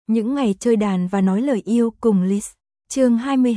Những ngày chơi đàn và nói lời yêu cùng Liz. Chương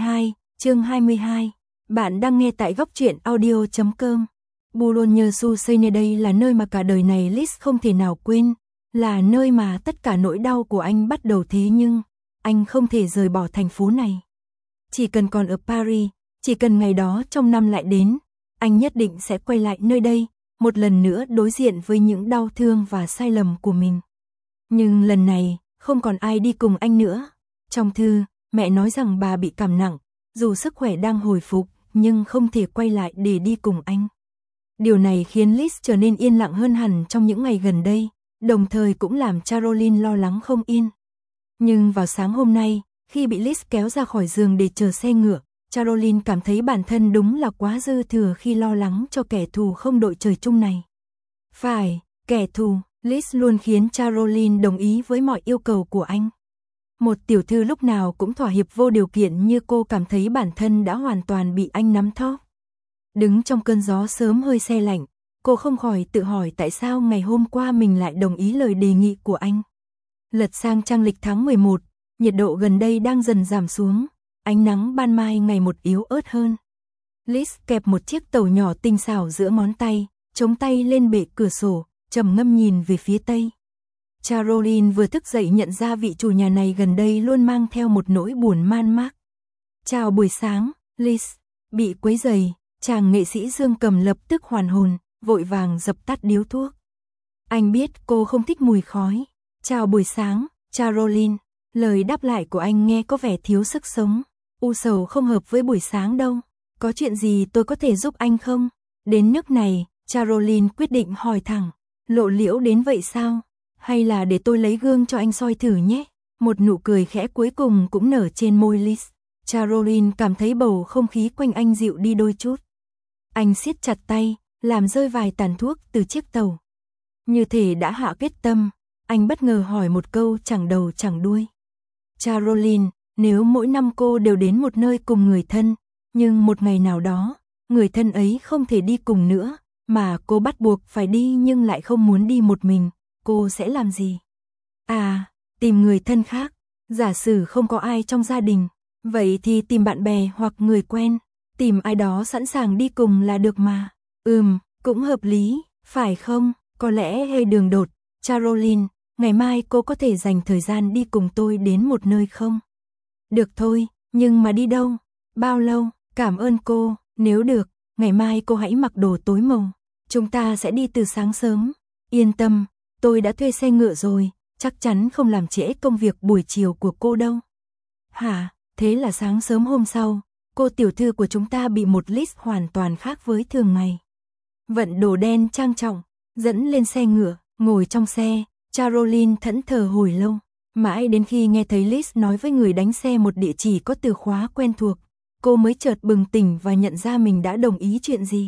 22. Bạn đang nghe tại góc truyện audio.com. Boulogne-sur-Seine, đây là nơi mà cả đời này Liz không thể nào quên, là nơi mà tất cả nỗi đau của anh bắt đầu, thế nhưng anh không thể rời bỏ thành phố này. Chỉ cần còn ở Paris, chỉ cần ngày đó trong năm lại đến, anh nhất định sẽ quay lại nơi đây, một lần nữa đối diện với những đau thương và sai lầm của mình. Nhưng lần này, không còn ai đi cùng anh nữa. Trong thư, mẹ nói rằng bà bị cảm nặng, dù sức khỏe đang hồi phục, nhưng không thể quay lại để đi cùng anh. Điều này khiến Liz trở nên yên lặng hơn hẳn trong những ngày gần đây, đồng thời cũng làm Caroline lo lắng không yên. Nhưng vào sáng hôm nay, khi bị Liz kéo ra khỏi giường để chờ xe ngựa, Caroline cảm thấy bản thân đúng là quá dư thừa khi lo lắng cho kẻ thù không đội trời chung này. Phải, kẻ thù. Liz luôn khiến Caroline đồng ý với mọi yêu cầu của anh. Một tiểu thư lúc nào cũng thỏa hiệp vô điều kiện như cô cảm thấy bản thân đã hoàn toàn bị anh nắm thóp. Đứng trong cơn gió sớm hơi se lạnh, cô không khỏi tự hỏi tại sao ngày hôm qua mình lại đồng ý lời đề nghị của anh. Lật sang trang lịch tháng 11, nhiệt độ gần đây đang dần giảm xuống, ánh nắng ban mai ngày một yếu ớt hơn. Liz kẹp một chiếc tàu nhỏ tinh xảo giữa ngón tay, chống tay lên bệ cửa sổ, trầm ngâm nhìn về phía tây. Caroline vừa thức dậy nhận ra vị chủ nhà này gần đây luôn mang theo một nỗi buồn man mác. Chào buổi sáng, Liz. Bị quấy rầy, chàng nghệ sĩ Dương Cầm lập tức hoàn hồn, vội vàng dập tắt điếu thuốc. Anh biết cô không thích mùi khói. Chào buổi sáng, Caroline. Lời đáp lại của anh nghe có vẻ thiếu sức sống. U sầu không hợp với buổi sáng đâu. Có chuyện gì tôi có thể giúp anh không? Đến nước này, Caroline quyết định hỏi thẳng. Lộ liễu đến vậy sao? Hay là để tôi lấy gương cho anh soi thử nhé? Một nụ cười khẽ cuối cùng cũng nở trên môi Liz. Caroline cảm thấy bầu không khí quanh anh dịu đi đôi chút. Anh siết chặt tay, làm rơi vài tàn thuốc từ chiếc tàu. Như thể đã hạ quyết tâm, anh bất ngờ hỏi một câu chẳng đầu chẳng đuôi. Caroline, nếu mỗi năm cô đều đến một nơi cùng người thân, nhưng một ngày nào đó, người thân ấy không thể đi cùng nữa, mà cô bắt buộc phải đi nhưng lại không muốn đi một mình, cô sẽ làm gì? À, tìm người thân khác. Giả sử không có ai trong gia đình, vậy thì tìm bạn bè hoặc người quen, tìm ai đó sẵn sàng đi cùng là được mà. Cũng hợp lý, phải không? Có lẽ hơi đường đột. Caroline, ngày mai cô có thể dành thời gian đi cùng tôi đến một nơi không? Được thôi, nhưng mà đi đâu? Bao lâu? Cảm ơn cô, nếu được, ngày mai cô hãy mặc đồ tối màu. Chúng ta sẽ đi từ sáng sớm. Yên tâm, tôi đã thuê xe ngựa rồi, chắc chắn không làm trễ công việc buổi chiều của cô đâu. Hả, thế là sáng sớm hôm sau, cô tiểu thư của chúng ta bị một Liz hoàn toàn khác với thường ngày. Vận đồ đen trang trọng, dẫn lên xe ngựa, ngồi trong xe, Caroline thẫn thờ hồi lâu. Mãi đến khi nghe thấy Liz nói với người đánh xe một địa chỉ có từ khóa quen thuộc, cô mới chợt bừng tỉnh và nhận ra mình đã đồng ý chuyện gì.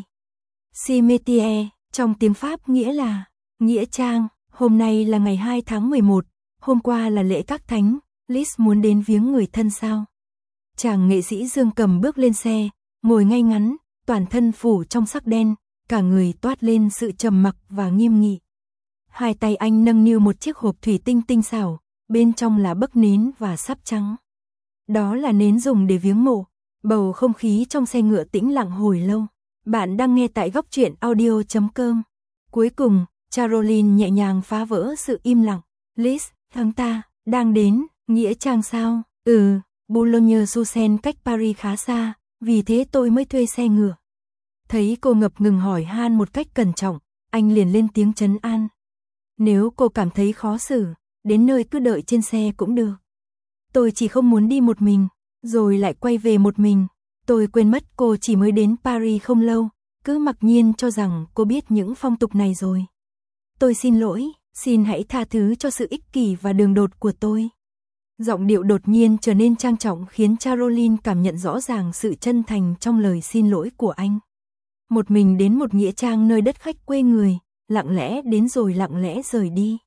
Cimetière, trong tiếng Pháp nghĩa là nghĩa trang. Hôm nay là ngày 2 tháng 11, hôm qua là lễ các thánh, Liz muốn đến viếng người thân sao? Chàng nghệ sĩ Dương Cầm bước lên xe, ngồi ngay ngắn, toàn thân phủ trong sắc đen, cả người toát lên sự trầm mặc và nghiêm nghị. Hai tay anh nâng niu một chiếc hộp thủy tinh tinh xảo, bên trong là bấc nến và sáp trắng. Đó là nến dùng để viếng mộ. Bầu không khí trong xe ngựa tĩnh lặng hồi lâu. Bạn đang nghe tại góc truyện audio.com. Cuối cùng, Caroline nhẹ nhàng phá vỡ sự im lặng. Liz, thằng ta, đang đến, nghĩa trang sao? Boulogne-sur-Seine cách Paris khá xa, vì thế tôi mới thuê xe ngựa. Thấy cô ngập ngừng hỏi han một cách cẩn trọng, anh liền lên tiếng trấn an. Nếu cô cảm thấy khó xử, đến nơi cứ đợi trên xe cũng được. Tôi chỉ không muốn đi một mình, rồi lại quay về một mình. Tôi quên mất cô chỉ mới đến Paris không lâu, cứ mặc nhiên cho rằng cô biết những phong tục này rồi. Tôi xin lỗi, xin hãy tha thứ cho sự ích kỷ và đường đột của tôi. Giọng điệu đột nhiên trở nên trang trọng khiến Caroline cảm nhận rõ ràng sự chân thành trong lời xin lỗi của anh. Một mình đến một nghĩa trang nơi đất khách quê người, lặng lẽ đến rồi lặng lẽ rời đi.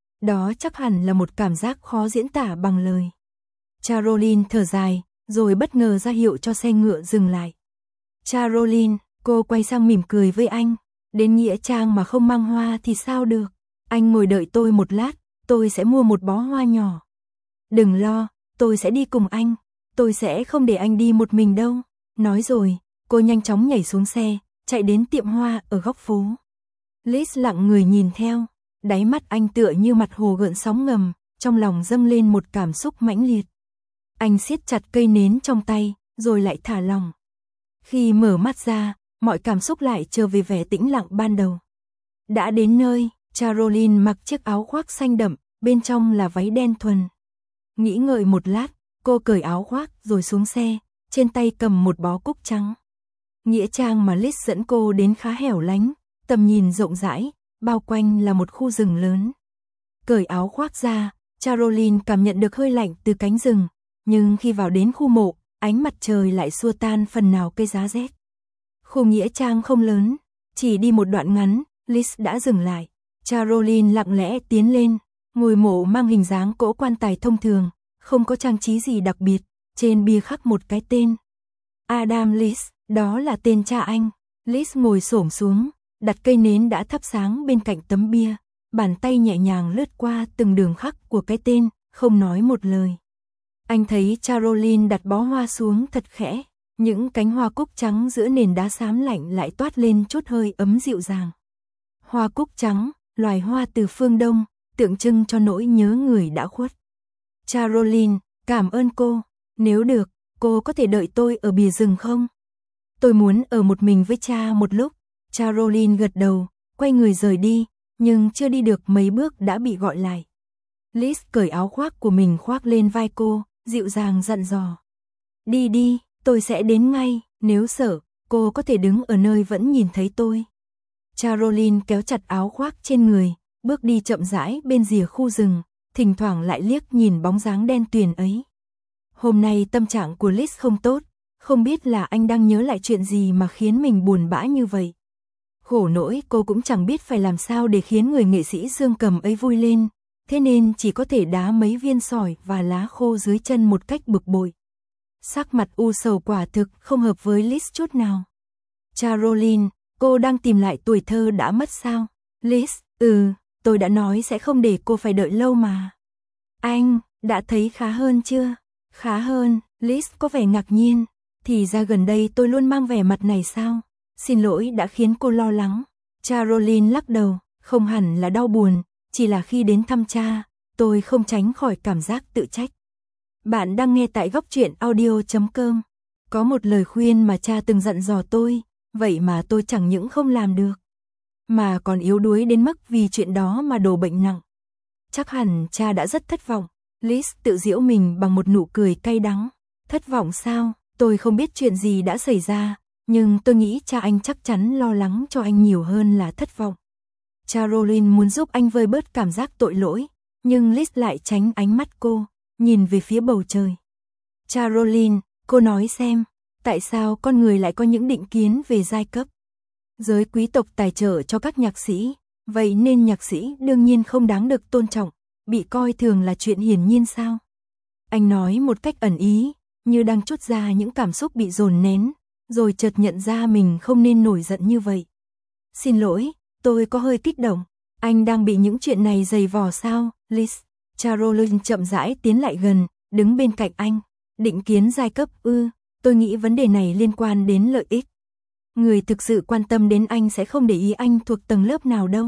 Đó chắc hẳn là một cảm giác khó diễn tả bằng lời. Caroline thở dài, rồi bất ngờ ra hiệu cho xe ngựa dừng lại. Caroline, cô quay sang mỉm cười với anh. Đến nghĩa trang mà không mang hoa thì sao được? Anh ngồi đợi tôi một lát, tôi sẽ mua một bó hoa nhỏ. đừng lo, tôi sẽ đi cùng anh, tôi sẽ không để anh đi một mình đâu. Nói rồi, cô nhanh chóng nhảy xuống xe, chạy đến tiệm hoa ở góc phố. Liz lặng người nhìn theo, đáy mắt anh tựa như mặt hồ gợn sóng ngầm, trong lòng dâng lên một cảm xúc mãnh liệt. Anh siết chặt cây nến trong tay, rồi lại thả lỏng. Khi mở mắt ra, mọi cảm xúc lại trở về vẻ tĩnh lặng ban đầu. Đã đến nơi, Caroline mặc chiếc áo khoác xanh đậm, bên trong là váy đen thuần. Nghĩ ngợi một lát, cô cởi áo khoác rồi xuống xe, trên tay cầm một bó cúc trắng. Nghĩa trang mà Liz dẫn cô đến khá hẻo lánh, tầm nhìn rộng rãi, bao quanh là một khu rừng lớn. Cởi áo khoác ra, Caroline cảm nhận được hơi lạnh từ cánh rừng, nhưng khi vào đến khu mộ, ánh mặt trời lại xua tan phần nào cái giá rét. Khu nghĩa trang không lớn, chỉ đi một đoạn ngắn, Liz đã dừng lại. Caroline lặng lẽ tiến lên, ngôi mộ mang hình dáng cỗ quan tài thông thường, không có trang trí gì đặc biệt, trên bia khắc một cái tên. Adam Liss, đó là tên cha anh. Liss ngồi xổm xuống, đặt cây nến đã thắp sáng bên cạnh tấm bia, bàn tay nhẹ nhàng lướt qua từng đường khắc của cái tên, không nói một lời. Anh thấy Caroline đặt bó hoa xuống thật khẽ, những cánh hoa cúc trắng giữa nền đá xám lạnh lại toát lên chút hơi ấm dịu dàng. Hoa cúc trắng, loài hoa từ phương Đông, tượng trưng cho nỗi nhớ người đã khuất. Caroline, cảm ơn cô, nếu được, cô có thể đợi tôi ở bìa rừng không? Tôi muốn ở một mình với cha một lúc. Caroline gật đầu, quay người rời đi, nhưng chưa đi được mấy bước đã bị gọi lại. Liz cởi áo khoác của mình khoác lên vai cô, dịu dàng dặn dò. Đi đi, tôi sẽ đến ngay, nếu sợ, cô có thể đứng ở nơi vẫn nhìn thấy tôi. Caroline kéo chặt áo khoác trên người, bước đi chậm rãi bên rìa khu rừng, thỉnh thoảng lại liếc nhìn bóng dáng đen tuyền ấy. Hôm nay tâm trạng của Liz không tốt, không biết là anh đang nhớ lại chuyện gì mà khiến mình buồn bã như vậy. Khổ nỗi cô cũng chẳng biết phải làm sao để khiến người nghệ sĩ dương cầm ấy vui lên, thế nên chỉ có thể đá mấy viên sỏi và lá khô dưới chân một cách bực bội. Sắc mặt u sầu quả thực không hợp với Liz chút nào. Caroline, cô đang tìm lại tuổi thơ đã mất sao? Liz, tôi đã nói sẽ không để cô phải đợi lâu mà. Anh, đã thấy khá hơn chưa? Khá hơn, Liz có vẻ ngạc nhiên. Thì ra gần đây tôi luôn mang vẻ mặt này sao? Xin lỗi đã khiến cô lo lắng. Caroline lắc đầu, không hẳn là đau buồn, chỉ là khi đến thăm cha, tôi không tránh khỏi cảm giác tự trách. Bạn đang nghe tại góc truyện audio.com. Có một lời khuyên mà cha từng dặn dò tôi, vậy mà tôi chẳng những không làm được, mà còn yếu đuối đến mức vì chuyện đó mà đổ bệnh nặng. Chắc hẳn cha đã rất thất vọng. Liz tự giễu mình bằng một nụ cười cay đắng. Thất vọng sao? Tôi không biết chuyện gì đã xảy ra, nhưng tôi nghĩ cha anh chắc chắn lo lắng cho anh nhiều hơn là thất vọng. Caroline muốn giúp anh vơi bớt cảm giác tội lỗi, nhưng Liz lại tránh ánh mắt cô, nhìn về phía bầu trời. Caroline, cô nói xem, tại sao con người lại có những định kiến về giai cấp? Giới quý tộc tài trợ cho các nhạc sĩ, vậy nên nhạc sĩ đương nhiên không đáng được tôn trọng, bị coi thường là chuyện hiển nhiên sao? Anh nói một cách ẩn ý, như đang trút ra những cảm xúc bị dồn nén, rồi chợt nhận ra mình không nên nổi giận như vậy. Xin lỗi, tôi có hơi kích động. Anh đang bị những chuyện này dày vò sao, Liz? Caroline chậm rãi tiến lại gần, đứng bên cạnh anh. Định kiến giai cấp tôi nghĩ vấn đề này liên quan đến lợi ích. Người thực sự quan tâm đến anh sẽ không để ý anh thuộc tầng lớp nào đâu.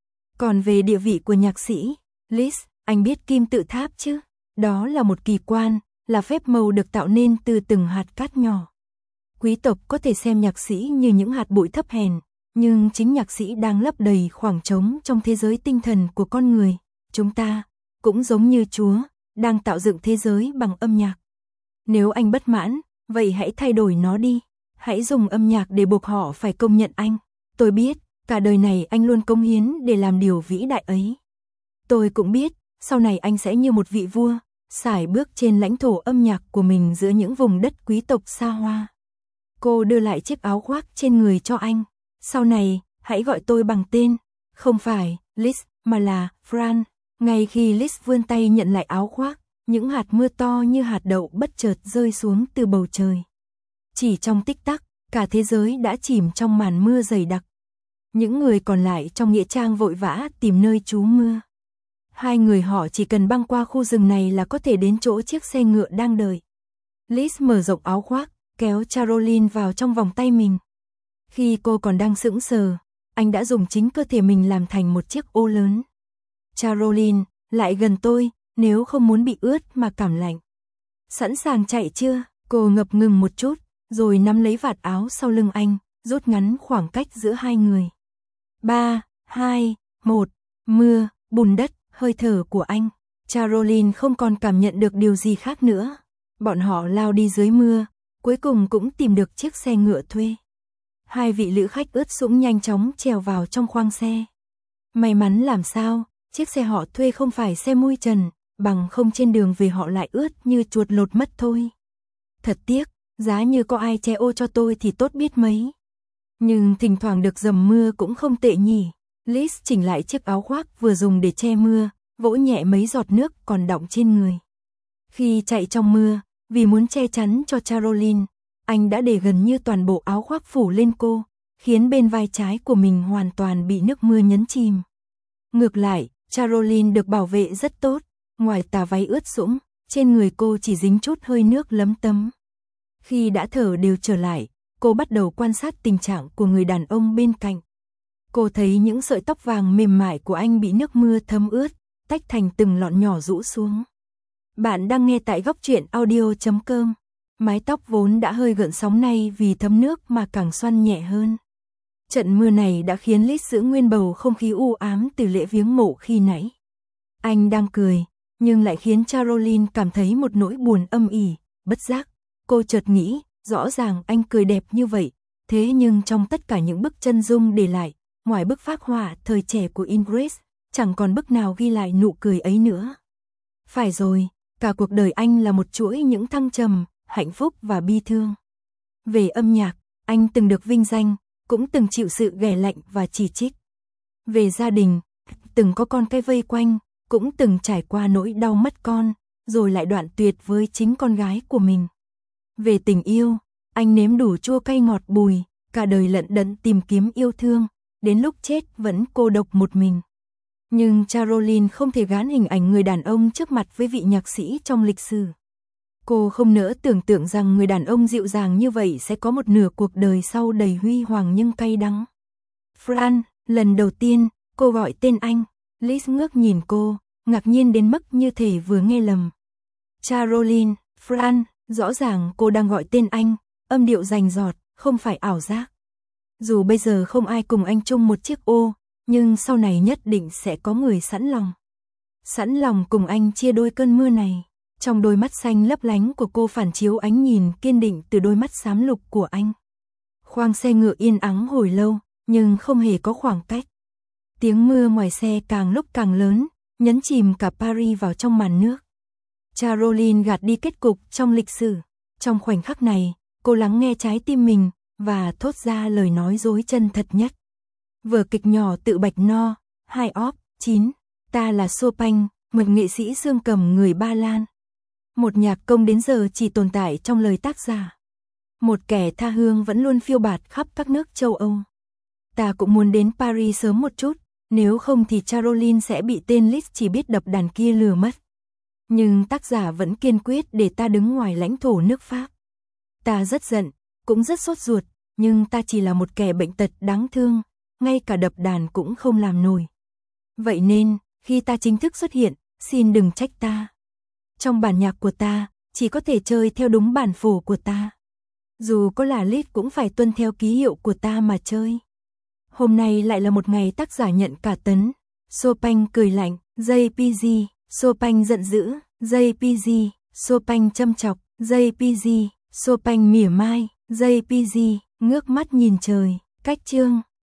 Còn về địa vị của nhạc sĩ, Liz, anh biết kim tự tháp chứ? Đó là một kỳ quan, là phép màu được tạo nên từ từng hạt cát nhỏ. Quý tộc có thể xem nhạc sĩ như những hạt bụi thấp hèn, nhưng chính nhạc sĩ đang lấp đầy khoảng trống trong thế giới tinh thần của con người. Chúng ta, cũng giống như Chúa, đang tạo dựng thế giới bằng âm nhạc. Nếu anh bất mãn, vậy hãy thay đổi nó đi. Hãy dùng âm nhạc để buộc họ phải công nhận anh. Tôi biết, cả đời này anh luôn cống hiến để làm điều vĩ đại ấy. Tôi cũng biết, sau này anh sẽ như một vị vua, sải bước trên lãnh thổ âm nhạc của mình giữa những vùng đất quý tộc xa hoa. Cô đưa lại chiếc áo khoác trên người cho anh. Sau này, hãy gọi tôi bằng tên, không phải Liz, mà là Fran. Ngay khi Liz vươn tay nhận lại áo khoác, những hạt mưa to như hạt đậu bất chợt rơi xuống từ bầu trời. Chỉ trong tích tắc, cả thế giới đã chìm trong màn mưa dày đặc. Những người còn lại trong nghĩa trang vội vã tìm nơi trú mưa. Hai người họ chỉ cần băng qua khu rừng này là có thể đến chỗ chiếc xe ngựa đang đợi. Liz mở rộng áo khoác, kéo Caroline vào trong vòng tay mình. Khi cô còn đang sững sờ, anh đã dùng chính cơ thể mình làm thành một chiếc ô lớn. Caroline, lại gần tôi, nếu không muốn bị ướt mà cảm lạnh. Sẵn sàng chạy chưa? Cô ngập ngừng một chút, rồi nắm lấy vạt áo sau lưng anh, rút ngắn khoảng cách giữa hai người. 3, 2, 1, mưa, bùn đất, hơi thở của anh. Caroline không còn cảm nhận được điều gì khác nữa. Bọn họ lao đi dưới mưa, cuối cùng cũng tìm được chiếc xe ngựa thuê. Hai vị lữ khách ướt sũng nhanh chóng trèo vào trong khoang xe. May mắn làm sao, chiếc xe họ thuê không phải xe mui trần, bằng không trên đường về họ lại ướt như chuột lột mất thôi. Thật tiếc, giá như có ai che ô cho tôi thì tốt biết mấy. Nhưng thỉnh thoảng được dầm mưa cũng không tệ nhỉ. Liz chỉnh lại chiếc áo khoác vừa dùng để che mưa, vỗ nhẹ mấy giọt nước còn đọng trên người. Khi chạy trong mưa, vì muốn che chắn cho Caroline, anh đã để gần như toàn bộ áo khoác phủ lên cô, khiến bên vai trái của mình hoàn toàn bị nước mưa nhấn chìm. Ngược lại, Caroline được bảo vệ rất tốt, ngoài tà váy ướt sũng, trên người cô chỉ dính chút hơi nước lấm tấm. Khi đã thở đều trở lại, cô bắt đầu quan sát tình trạng của người đàn ông bên cạnh. Cô thấy những sợi tóc vàng mềm mại của anh bị nước mưa thấm ướt, tách thành từng lọn nhỏ rũ xuống. Bạn đang nghe tại góc truyện audio.com. Mái tóc vốn đã hơi gợn sóng nay vì thấm nước mà càng xoăn nhẹ hơn. Trận mưa này đã khiến Liz giữ nguyên bầu không khí u ám từ lễ viếng mộ khi nãy. Anh đang cười, nhưng lại khiến Caroline cảm thấy một nỗi buồn âm ỉ, bất giác. Cô chợt nghĩ, rõ ràng anh cười đẹp như vậy, thế nhưng trong tất cả những bức chân dung để lại, ngoài bức phác họa thời trẻ của Ingrid, chẳng còn bức nào ghi lại nụ cười ấy nữa. Phải rồi, cả cuộc đời anh là một chuỗi những thăng trầm, hạnh phúc và bi thương. Về âm nhạc, anh từng được vinh danh, cũng từng chịu sự ghẻ lạnh và chỉ trích. Về gia đình, từng có con cái vây quanh, cũng từng trải qua nỗi đau mất con, rồi lại đoạn tuyệt với chính con gái của mình. Về tình yêu, anh nếm đủ chua cay ngọt bùi, cả đời lận đận tìm kiếm yêu thương, đến lúc chết vẫn cô độc một mình. Nhưng Caroline không thể gán hình ảnh người đàn ông trước mặt với vị nhạc sĩ trong lịch sử. Cô không nỡ tưởng tượng rằng người đàn ông dịu dàng như vậy sẽ có một nửa cuộc đời sau đầy huy hoàng nhưng cay đắng. Fran, lần đầu tiên, cô gọi tên anh. Liz ngước nhìn cô, ngạc nhiên đến mức như thể vừa nghe lầm. Caroline, Fran, rõ ràng cô đang gọi tên anh, âm điệu rành rọt, không phải ảo giác. Dù bây giờ không ai cùng anh chung một chiếc ô, nhưng sau này nhất định sẽ có người sẵn lòng. Sẵn lòng cùng anh chia đôi cơn mưa này. Trong đôi mắt xanh lấp lánh của cô phản chiếu ánh nhìn kiên định từ đôi mắt xám lục của anh. Khoang xe ngựa yên ắng hồi lâu, nhưng không hề có khoảng cách. Tiếng mưa ngoài xe càng lúc càng lớn, nhấn chìm cả Paris vào trong màn nước. Caroline gạt đi kết cục trong lịch sử. Trong khoảnh khắc này, cô lắng nghe trái tim mình, và thốt ra lời nói dối chân thật nhất. Vở kịch nhỏ tự bạch no, 2 op, 9. Ta là Chopin, một nghệ sĩ dương cầm người Ba Lan. Một nhạc công đến giờ chỉ tồn tại trong lời tác giả. Một kẻ tha hương vẫn luôn phiêu bạt khắp các nước châu Âu. Ta cũng muốn đến Paris sớm một chút, nếu không thì Caroline sẽ bị tên Liz chỉ biết đập đàn kia lừa mất. Nhưng tác giả vẫn kiên quyết để ta đứng ngoài lãnh thổ nước Pháp. Ta rất giận, cũng rất sốt ruột, nhưng ta chỉ là một kẻ bệnh tật đáng thương, ngay cả đập đàn cũng không làm nổi. Vậy nên, khi ta chính thức xuất hiện, xin đừng trách ta. Trong bản nhạc của ta, chỉ có thể chơi theo đúng bản phổ của ta. Dù có là Liz cũng phải tuân theo ký hiệu của ta mà chơi. Hôm nay lại là một ngày tác giả nhận cả tấn. Chopin cười lạnh, JPG, Chopin giận dữ, JPG, Chopin châm chọc, JPG, Chopin mỉa mai, JPG, ngước mắt nhìn trời, cách chương.